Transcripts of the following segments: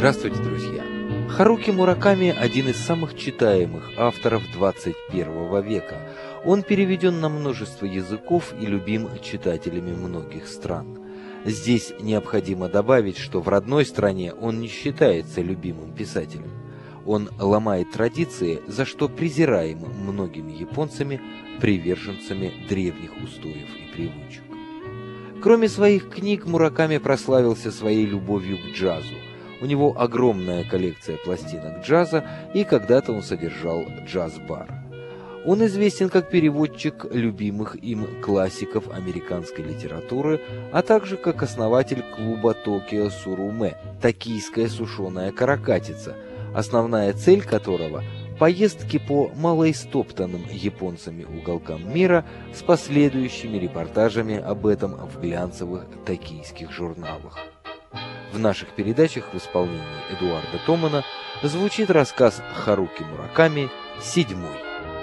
Здравствуйте, друзья! Харуки Мураками – один из самых читаемых авторов 21 века. Он переведен на множество языков и любим читателями многих стран. Здесь необходимо добавить, что в родной стране он не считается любимым писателем. Он ломает традиции, за что презираем многими японцами, приверженцами древних устоев и привычек. Кроме своих книг, Мураками прославился своей любовью к джазу. У него огромная коллекция пластинок джаза, и когда-то он содержал джаз-бар. Он известен как переводчик любимых им классиков американской литературы, а также как основатель клуба Токио Суруме «Токийская сушеная каракатица», основная цель которого – поездки по малоистоптанным японцами уголкам мира с последующими репортажами об этом в глянцевых токийских журналах. В наших передачах в исполнении Эдуарда Томана звучит рассказ Харуки Мураками «Седьмой».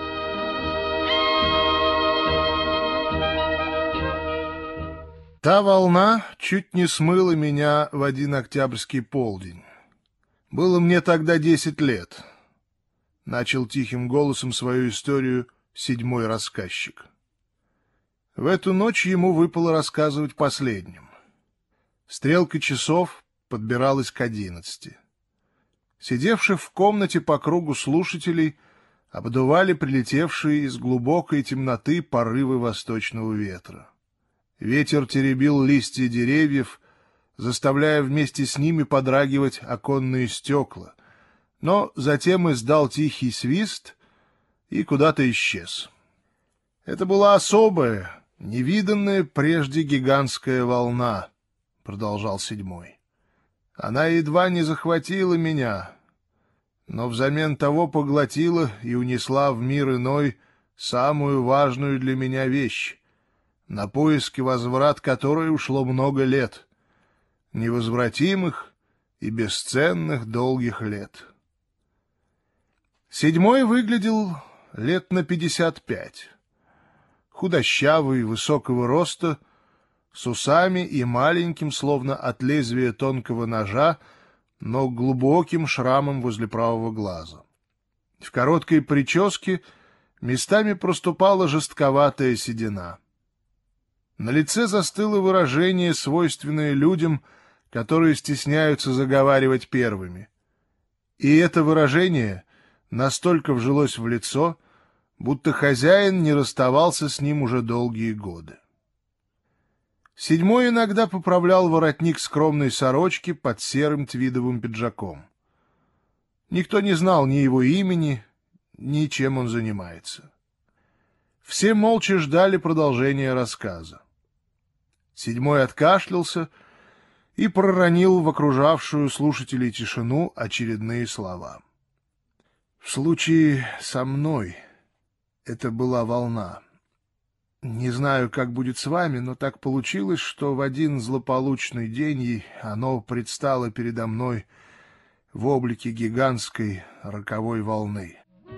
Та волна чуть не смыла меня в один октябрьский полдень. Было мне тогда 10 лет. Начал тихим голосом свою историю седьмой рассказчик. В эту ночь ему выпало рассказывать последним. Стрелка часов подбиралась к 11. Сидевших в комнате по кругу слушателей обдували прилетевшие из глубокой темноты порывы восточного ветра. Ветер теребил листья деревьев, заставляя вместе с ними подрагивать оконные стекла, но затем издал тихий свист и куда-то исчез. Это была особая, невиданная прежде гигантская волна, — продолжал седьмой. Она едва не захватила меня, но взамен того поглотила и унесла в мир иной самую важную для меня вещь, на поиски возврат которой ушло много лет, невозвратимых и бесценных долгих лет. Седьмой выглядел лет на 55, худощавый, высокого роста, с усами и маленьким, словно от лезвия тонкого ножа, но глубоким шрамом возле правого глаза. В короткой прическе местами проступала жестковатая седина. На лице застыло выражение, свойственное людям, которые стесняются заговаривать первыми. И это выражение настолько вжилось в лицо, будто хозяин не расставался с ним уже долгие годы. Седьмой иногда поправлял воротник скромной сорочки под серым твидовым пиджаком. Никто не знал ни его имени, ни чем он занимается. Все молча ждали продолжения рассказа. Седьмой откашлялся и проронил в окружавшую слушателей тишину очередные слова. В случае со мной это была волна. Не знаю, как будет с вами, но так получилось, что в один злополучный день оно предстало передо мной в облике гигантской роковой волны.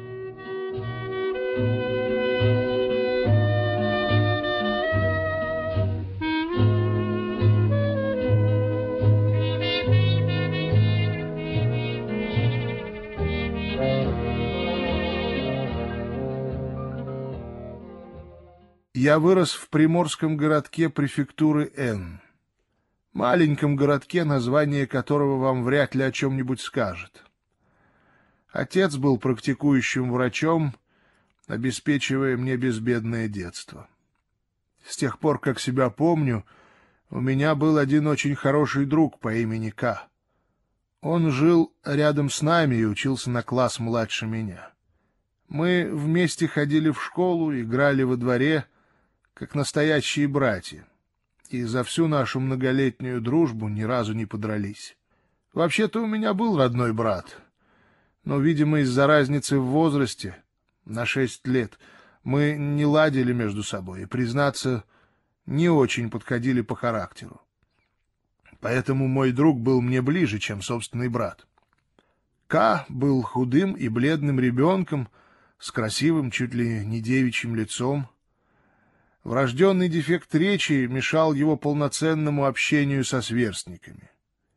Я вырос в приморском городке префектуры Н, маленьком городке, название которого вам вряд ли о чем-нибудь скажет. Отец был практикующим врачом, обеспечивая мне безбедное детство. С тех пор, как себя помню, у меня был один очень хороший друг по имени К. Он жил рядом с нами и учился на класс младше меня. Мы вместе ходили в школу, играли во дворе, как настоящие братья, и за всю нашу многолетнюю дружбу ни разу не подрались. Вообще-то у меня был родной брат, но, видимо, из-за разницы в возрасте, на 6 лет, мы не ладили между собой и, признаться, не очень подходили по характеру. Поэтому мой друг был мне ближе, чем собственный брат. К был худым и бледным ребенком с красивым, чуть ли не девичьим лицом. Врожденный дефект речи мешал его полноценному общению со сверстниками.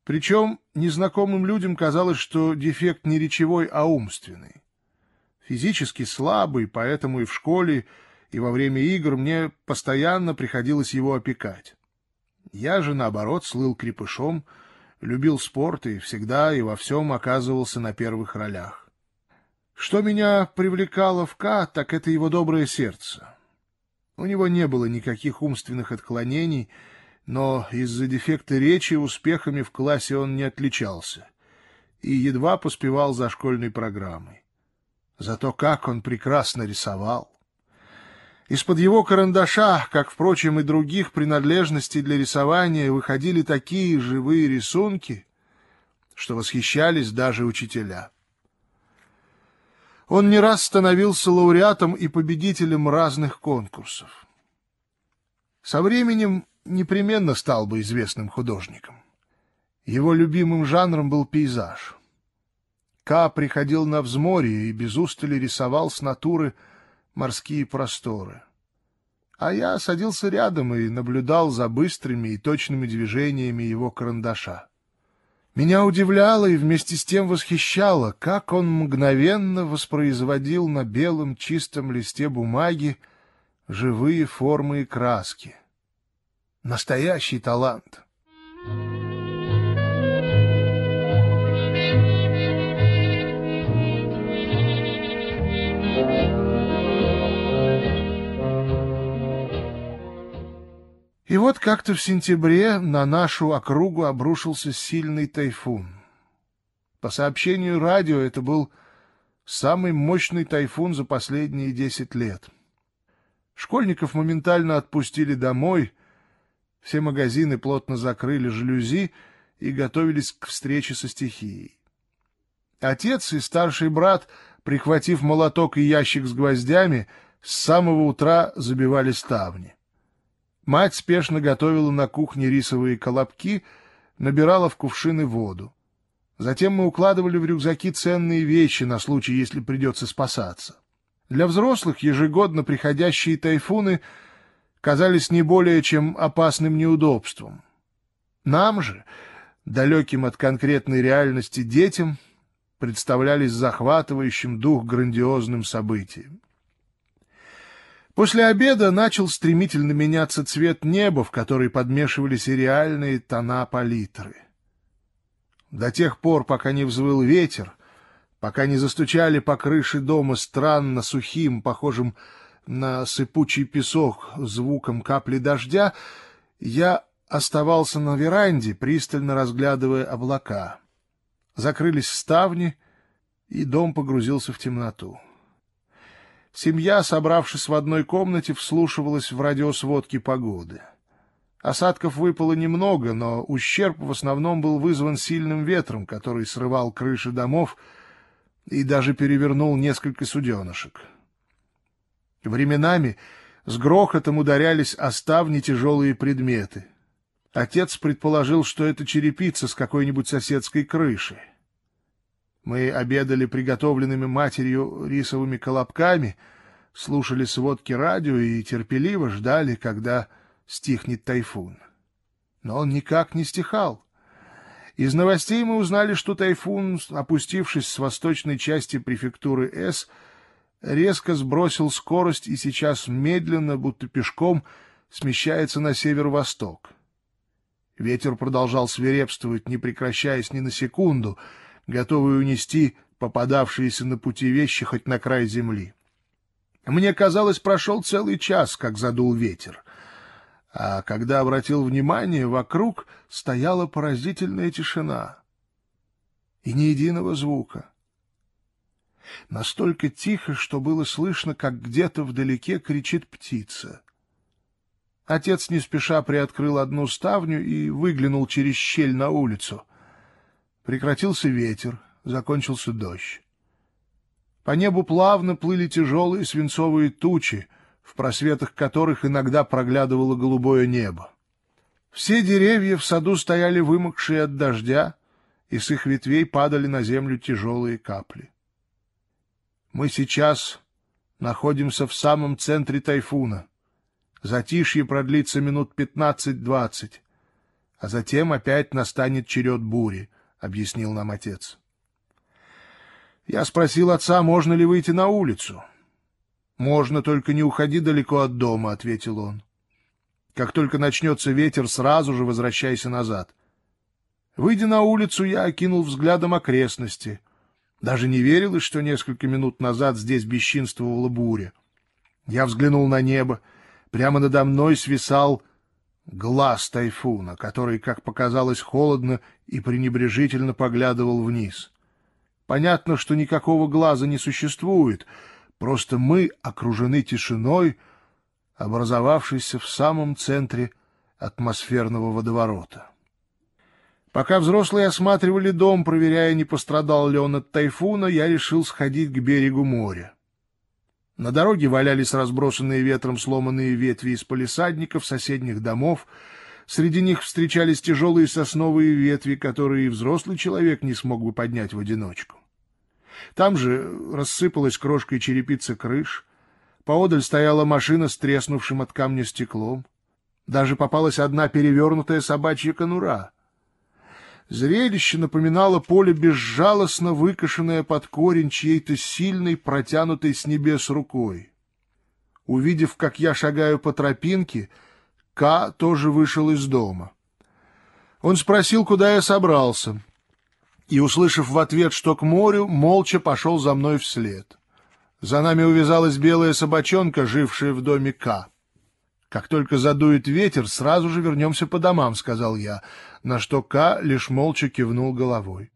Причем незнакомым людям казалось, что дефект не речевой, а умственный. Физически слабый, поэтому и в школе, и во время игр мне постоянно приходилось его опекать. Я же, наоборот, слыл крепышом, любил спорт и всегда и во всем оказывался на первых ролях. Что меня привлекало в Ка, так это его доброе сердце. У него не было никаких умственных отклонений, но из-за дефекта речи успехами в классе он не отличался и едва поспевал за школьной программой. Зато как он прекрасно рисовал! Из-под его карандаша, как, впрочем, и других принадлежностей для рисования, выходили такие живые рисунки, что восхищались даже учителя. Он не раз становился лауреатом и победителем разных конкурсов. Со временем непременно стал бы известным художником. Его любимым жанром был пейзаж. Ка приходил на взморье и без устали рисовал с натуры морские просторы. А я садился рядом и наблюдал за быстрыми и точными движениями его карандаша. Меня удивляло и вместе с тем восхищало, как он мгновенно воспроизводил на белом чистом листе бумаги живые формы и краски. Настоящий талант. И вот как-то в сентябре на нашу округу обрушился сильный тайфун. По сообщению радио, это был самый мощный тайфун за последние 10 лет. Школьников моментально отпустили домой, все магазины плотно закрыли жалюзи и готовились к встрече со стихией. Отец и старший брат, прихватив молоток и ящик с гвоздями, с самого утра забивали ставни. Мать спешно готовила на кухне рисовые колобки, набирала в кувшины воду. Затем мы укладывали в рюкзаки ценные вещи на случай, если придется спасаться. Для взрослых ежегодно приходящие тайфуны казались не более чем опасным неудобством. Нам же, далеким от конкретной реальности детям, представлялись захватывающим дух грандиозным событием. После обеда начал стремительно меняться цвет неба, в который подмешивались и реальные тона палитры. До тех пор, пока не взвыл ветер, пока не застучали по крыше дома странно сухим, похожим на сыпучий песок, звуком капли дождя, я оставался на веранде, пристально разглядывая облака. Закрылись ставни, и дом погрузился в темноту. Семья, собравшись в одной комнате, вслушивалась в радиосводки погоды. Осадков выпало немного, но ущерб в основном был вызван сильным ветром, который срывал крыши домов и даже перевернул несколько суденышек. Временами с грохотом ударялись о ставни тяжелые предметы. Отец предположил, что это черепица с какой-нибудь соседской крыши. Мы обедали приготовленными матерью рисовыми колобками, слушали сводки радио и терпеливо ждали, когда стихнет тайфун. Но он никак не стихал. Из новостей мы узнали, что тайфун, опустившись с восточной части префектуры С, резко сбросил скорость и сейчас медленно, будто пешком, смещается на северо-восток. Ветер продолжал свирепствовать, не прекращаясь ни на секунду, готовый унести попадавшиеся на пути вещи хоть на край земли. Мне казалось, прошел целый час, как задул ветер. А когда обратил внимание, вокруг стояла поразительная тишина. И ни единого звука. Настолько тихо, что было слышно, как где-то вдалеке кричит птица. Отец не спеша приоткрыл одну ставню и выглянул через щель на улицу. Прекратился ветер, закончился дождь. По небу плавно плыли тяжелые свинцовые тучи, в просветах которых иногда проглядывало голубое небо. Все деревья в саду стояли вымокшие от дождя, и с их ветвей падали на землю тяжелые капли. Мы сейчас находимся в самом центре тайфуна. Затишье продлится минут 15-20. а затем опять настанет черед бури, — объяснил нам отец. Я спросил отца, можно ли выйти на улицу. — Можно, только не уходи далеко от дома, — ответил он. Как только начнется ветер, сразу же возвращайся назад. Выйдя на улицу, я окинул взглядом окрестности. Даже не верилось, что несколько минут назад здесь бесчинствовала буря. Я взглянул на небо. Прямо надо мной свисал глаз тайфуна, который, как показалось, холодно и пренебрежительно поглядывал вниз. Понятно, что никакого глаза не существует, просто мы окружены тишиной, образовавшейся в самом центре атмосферного водоворота. Пока взрослые осматривали дом, проверяя, не пострадал ли он от тайфуна, я решил сходить к берегу моря. На дороге валялись разбросанные ветром сломанные ветви из палисадников соседних домов. Среди них встречались тяжелые сосновые ветви, которые и взрослый человек не смог бы поднять в одиночку. Там же рассыпалась крошкой черепица крыш. Поодаль стояла машина с треснувшим от камня стеклом. Даже попалась одна перевернутая собачья конура. Зрелище напоминало поле, безжалостно выкошенное под корень чьей-то сильной, протянутой с небес рукой. Увидев, как я шагаю по тропинке, Ка тоже вышел из дома. Он спросил, куда я собрался, и, услышав в ответ, что к морю, молча пошел за мной вслед. За нами увязалась белая собачонка, жившая в доме Ка. «Как только задует ветер, сразу же вернемся по домам», — сказал я, на что Ка лишь молча кивнул головой.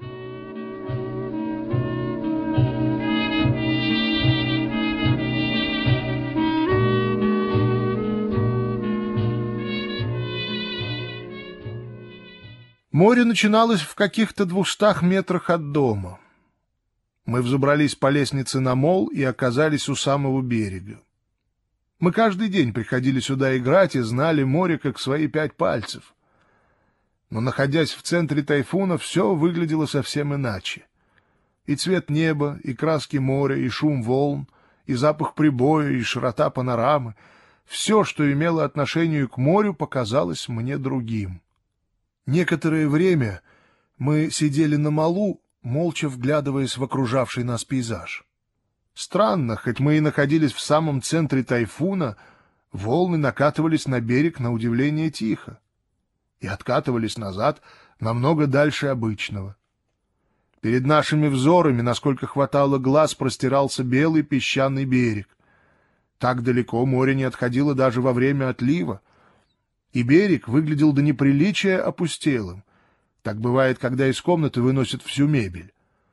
Море начиналось в каких-то 200 метрах от дома. Мы взобрались по лестнице на мол и оказались у самого берега. Мы каждый день приходили сюда играть и знали море как свои 5 пальцев. Но, находясь в центре тайфуна, все выглядело совсем иначе. И цвет неба, и краски моря, и шум волн, и запах прибоя, и широта панорамы — все, что имело отношение к морю, показалось мне другим. Некоторое время мы сидели на молу, молча вглядываясь в окружавший нас пейзаж. Странно, хоть мы и находились в самом центре тайфуна, волны накатывались на берег на удивление тихо и откатывались назад намного дальше обычного. Перед нашими взорами, насколько хватало глаз, простирался белый песчаный берег. Так далеко море не отходило даже во время отлива, и берег выглядел до неприличия опустелым. Так бывает, когда из комнаты выносят всю мебель.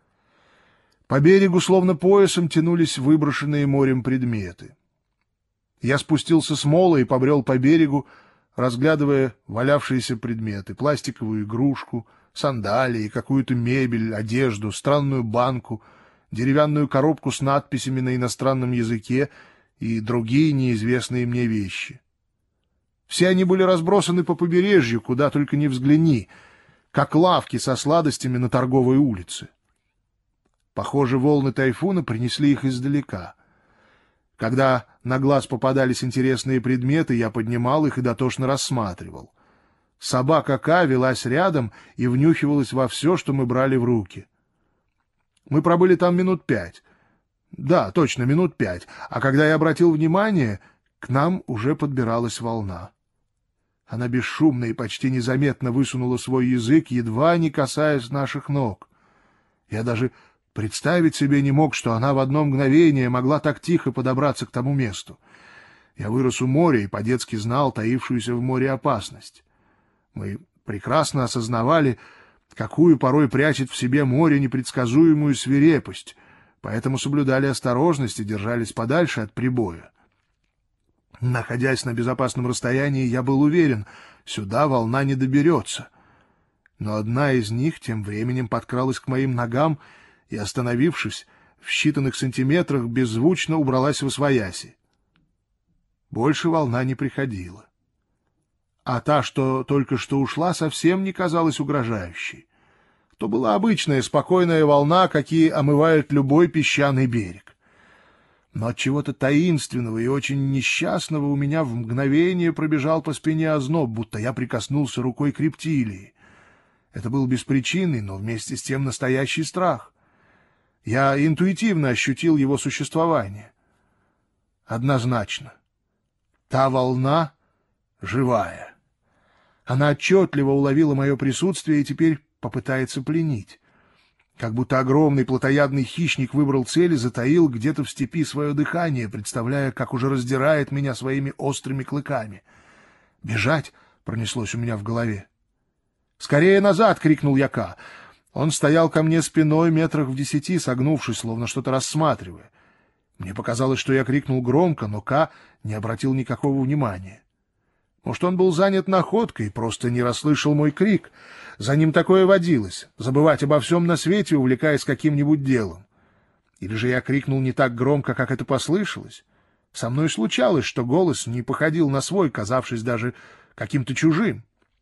По берегу, словно поясом, тянулись выброшенные морем предметы. Я спустился с мола и побрел по берегу, разглядывая валявшиеся предметы: пластиковую игрушку, сандалии, какую-то мебель, одежду, странную банку, деревянную коробку с надписями на иностранном языке и другие неизвестные мне вещи. Все они были разбросаны по побережью, куда только не взгляни, как лавки со сладостями на торговой улице. Похоже, волны тайфуна принесли их издалека. Когда на глаз попадались интересные предметы, я поднимал их и дотошно рассматривал. Собака Ка велась рядом и внюхивалась во все, что мы брали в руки. Мы пробыли там минут 5. Да, точно, минут 5. А когда я обратил внимание, к нам уже подбиралась волна. Она бесшумно и почти незаметно высунула свой язык, едва не касаясь наших ног. Я даже представить себе не мог, что она в одно мгновение могла так тихо подобраться к тому месту. Я вырос у моря и по-детски знал таившуюся в море опасность. Мы прекрасно осознавали, какую порой прячет в себе море непредсказуемую свирепость, поэтому соблюдали осторожность и держались подальше от прибоя. Находясь на безопасном расстоянии, я был уверен, сюда волна не доберется. Но одна из них тем временем подкралась к моим ногам и, остановившись, в считанных сантиметрах беззвучно убралась восвояси. Больше волна не приходила. А та, что только что ушла, совсем не казалась угрожающей. То была обычная спокойная волна, какие омывают любой песчаный берег. Но от чего-то таинственного и очень несчастного у меня в мгновение пробежал по спине озноб, будто я прикоснулся рукой к рептилии. Это был беспричинный, но вместе с тем настоящий страх. Я интуитивно ощутил его существование. Однозначно. Та волна живая. Она отчетливо уловила мое присутствие и теперь попытается пленить. Как будто огромный плотоядный хищник выбрал цель и затаил где-то в степи свое дыхание, представляя, как уже раздирает меня своими острыми клыками. «Бежать!» — пронеслось у меня в голове. «Скорее назад!» — крикнул я Ка. Он стоял ко мне спиной метрах в 10, согнувшись, словно что-то рассматривая. Мне показалось, что я крикнул громко, но Ка не обратил никакого внимания. Может, он был занят находкой и просто не расслышал мой крик. За ним такое водилось — забывать обо всем на свете, увлекаясь каким-нибудь делом. Или же я крикнул не так громко, как это послышалось. Со мной случалось, что голос не походил на свой, казавшись даже каким-то чужим.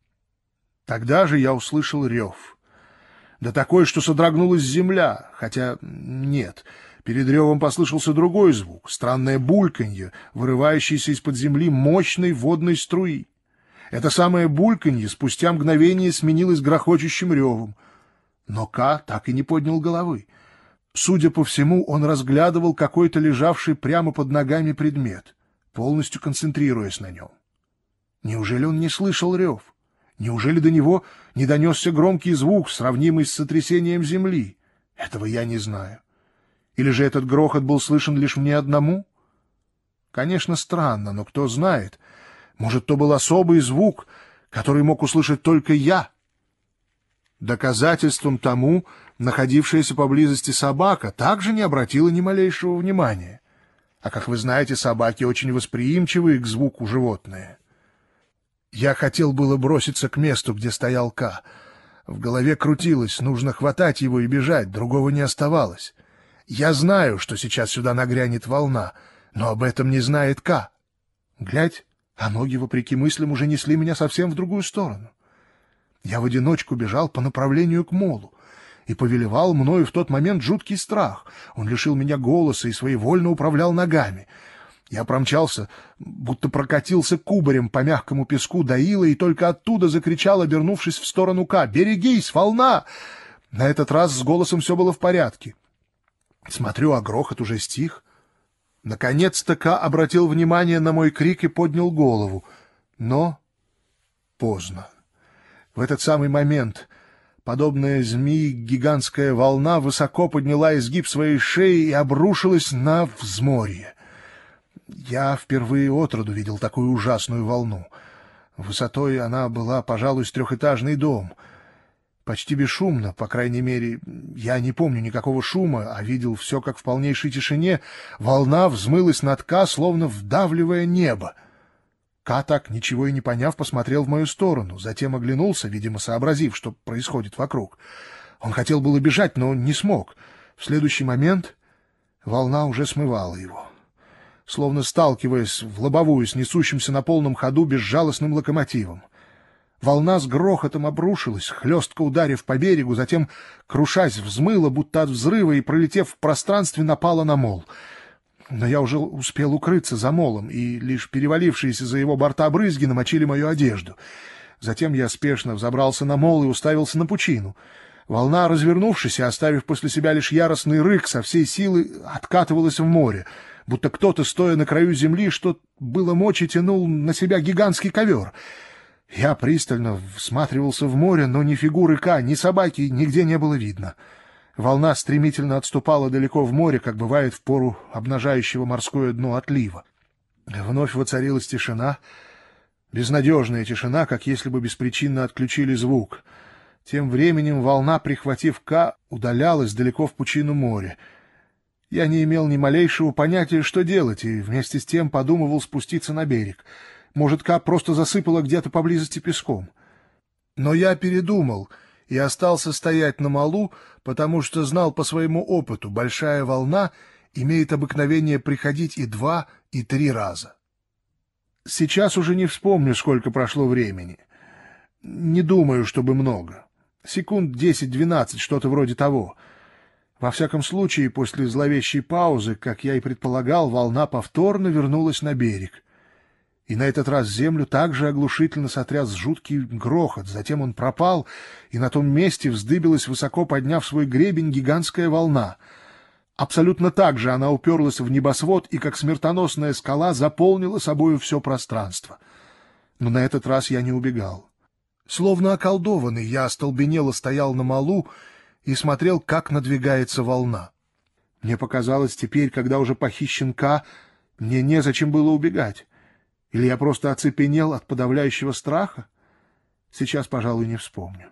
Тогда же я услышал рев. Да такой, что содрогнулась земля, хотя нет. Перед ревом послышался другой звук, странное бульканье, вырывающееся из-под земли мощной водной струи. Это самое бульканье спустя мгновение сменилось грохочущим ревом. Но Ка так и не поднял головы. Судя по всему, он разглядывал какой-то лежавший прямо под ногами предмет, полностью концентрируясь на нем. Неужели он не слышал рев? Неужели до него не донесся громкий звук, сравнимый с сотрясением земли? Этого я не знаю. Или же этот грохот был слышен лишь мне одному? Конечно, странно, но кто знает. Может, то был особый звук, который мог услышать только я. Доказательством тому находившаяся поблизости собака также не обратила ни малейшего внимания. А, как вы знаете, собаки очень восприимчивы к звуку животные. Я хотел было броситься к месту, где стоял Ка. В голове крутилось, нужно хватать его и бежать, другого не оставалось. Я знаю, что сейчас сюда нагрянет волна, но об этом не знает Ка. Глядь, а ноги, вопреки мыслям, уже несли меня совсем в другую сторону. Я в одиночку бежал по направлению к молу, и повелевал мною в тот момент жуткий страх. Он лишил меня голоса и своевольно управлял ногами. Я промчался, будто прокатился кубарем по мягкому песку до ила и только оттуда закричал, обернувшись в сторону Ка: «Берегись, волна!» На этот раз с голосом все было в порядке. Смотрю, а грохот уже стих. Наконец-то Ка обратил внимание на мой крик и поднял голову. Но поздно. В этот самый момент, подобная змеи, гигантская волна высоко подняла изгиб своей шеи и обрушилась на взморье. Я впервые отроду видел такую ужасную волну. Высотой она была, пожалуй, с трехэтажный дом. Почти бесшумно, по крайней мере, я не помню никакого шума, а видел все как в полнейшей тишине. Волна взмылась над Ка, словно вдавливая небо. Ка, так ничего и не поняв, посмотрел в мою сторону, затем оглянулся, видимо, сообразив, что происходит вокруг. Он хотел было бежать, но не смог. В следующий момент волна уже смывала его, словно сталкиваясь в лобовую с несущимся на полном ходу безжалостным локомотивом. Волна с грохотом обрушилась, хлестко ударив по берегу, затем, крушась, взмыла, будто от взрыва, и, пролетев в пространстве, напала на мол. Но я уже успел укрыться за молом, и лишь перевалившиеся за его борта брызги намочили мою одежду. Затем я спешно взобрался на мол и уставился на пучину. Волна, развернувшись и оставив после себя лишь яростный рык, со всей силы откатывалась в море, будто кто-то, стоя на краю земли, что было мочи, тянул на себя гигантский ковер. Я пристально всматривался в море, но ни фигуры Ка, ни собаки нигде не было видно. Волна стремительно отступала далеко в море, как бывает в пору обнажающего морское дно отлива. Вновь воцарилась тишина, безнадежная тишина, как если бы беспричинно отключили звук. Тем временем волна, прихватив Ка, удалялась далеко в пучину моря. Я не имел ни малейшего понятия, что делать, и вместе с тем подумывал спуститься на берег. Может, Ка просто засыпала где-то поблизости песком. Но я передумал и остался стоять на молу, потому что знал по своему опыту, большая волна имеет обыкновение приходить и 2, и 3 раза. Сейчас уже не вспомню, сколько прошло времени. Не думаю, чтобы много. Секунд 10-12, что-то вроде того. Во всяком случае, после зловещей паузы, как я и предполагал, волна повторно вернулась на берег. И на этот раз землю также оглушительно сотряс жуткий грохот. Затем он пропал, и на том месте вздыбилась, высоко подняв свой гребень, гигантская волна. Абсолютно так же она уперлась в небосвод и, как смертоносная скала, заполнила собою все пространство. Но на этот раз я не убегал. Словно околдованный, я остолбенело стоял на малу и смотрел, как надвигается волна. Мне показалось теперь, когда уже похищен Ка, мне незачем было убегать. Или я просто оцепенел от подавляющего страха? Сейчас, пожалуй, не вспомню.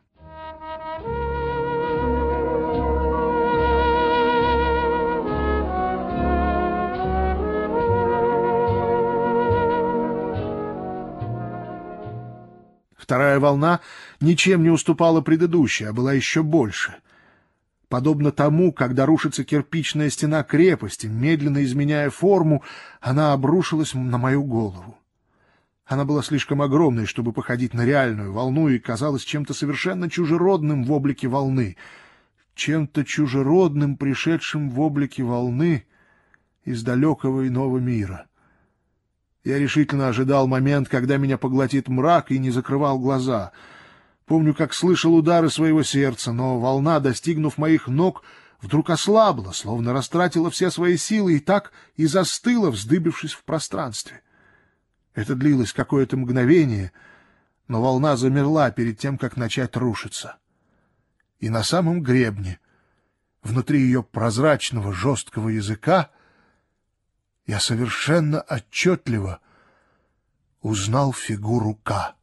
Вторая волна ничем не уступала предыдущей, а была еще больше. Подобно тому, когда рушится кирпичная стена крепости, медленно изменяя форму, она обрушилась на мою голову. Она была слишком огромной, чтобы походить на реальную волну, и казалась чем-то совершенно чужеродным в облике волны, чем-то чужеродным, пришедшим в облике волны из далекого иного мира. Я решительно ожидал момент, когда меня поглотит мрак, и не закрывал глаза. Помню, как слышал удары своего сердца, но волна, достигнув моих ног, вдруг ослабла, словно растратила все свои силы, и так и застыла, вздыбившись в пространстве. Это длилось какое-то мгновение, но волна замерла перед тем, как начать рушиться. И на самом гребне, внутри ее прозрачного жесткого языка, я совершенно отчетливо узнал фигуру Ка.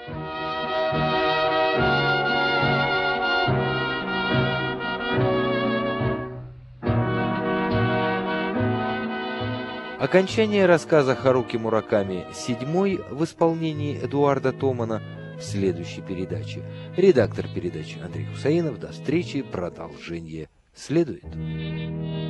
Окончание рассказа Харуки Мураками «Седьмой» в исполнении Эдуарда Томана в следующей передаче. Редактор передачи Андрей Хусаинов. До встречи. Продолжение следует.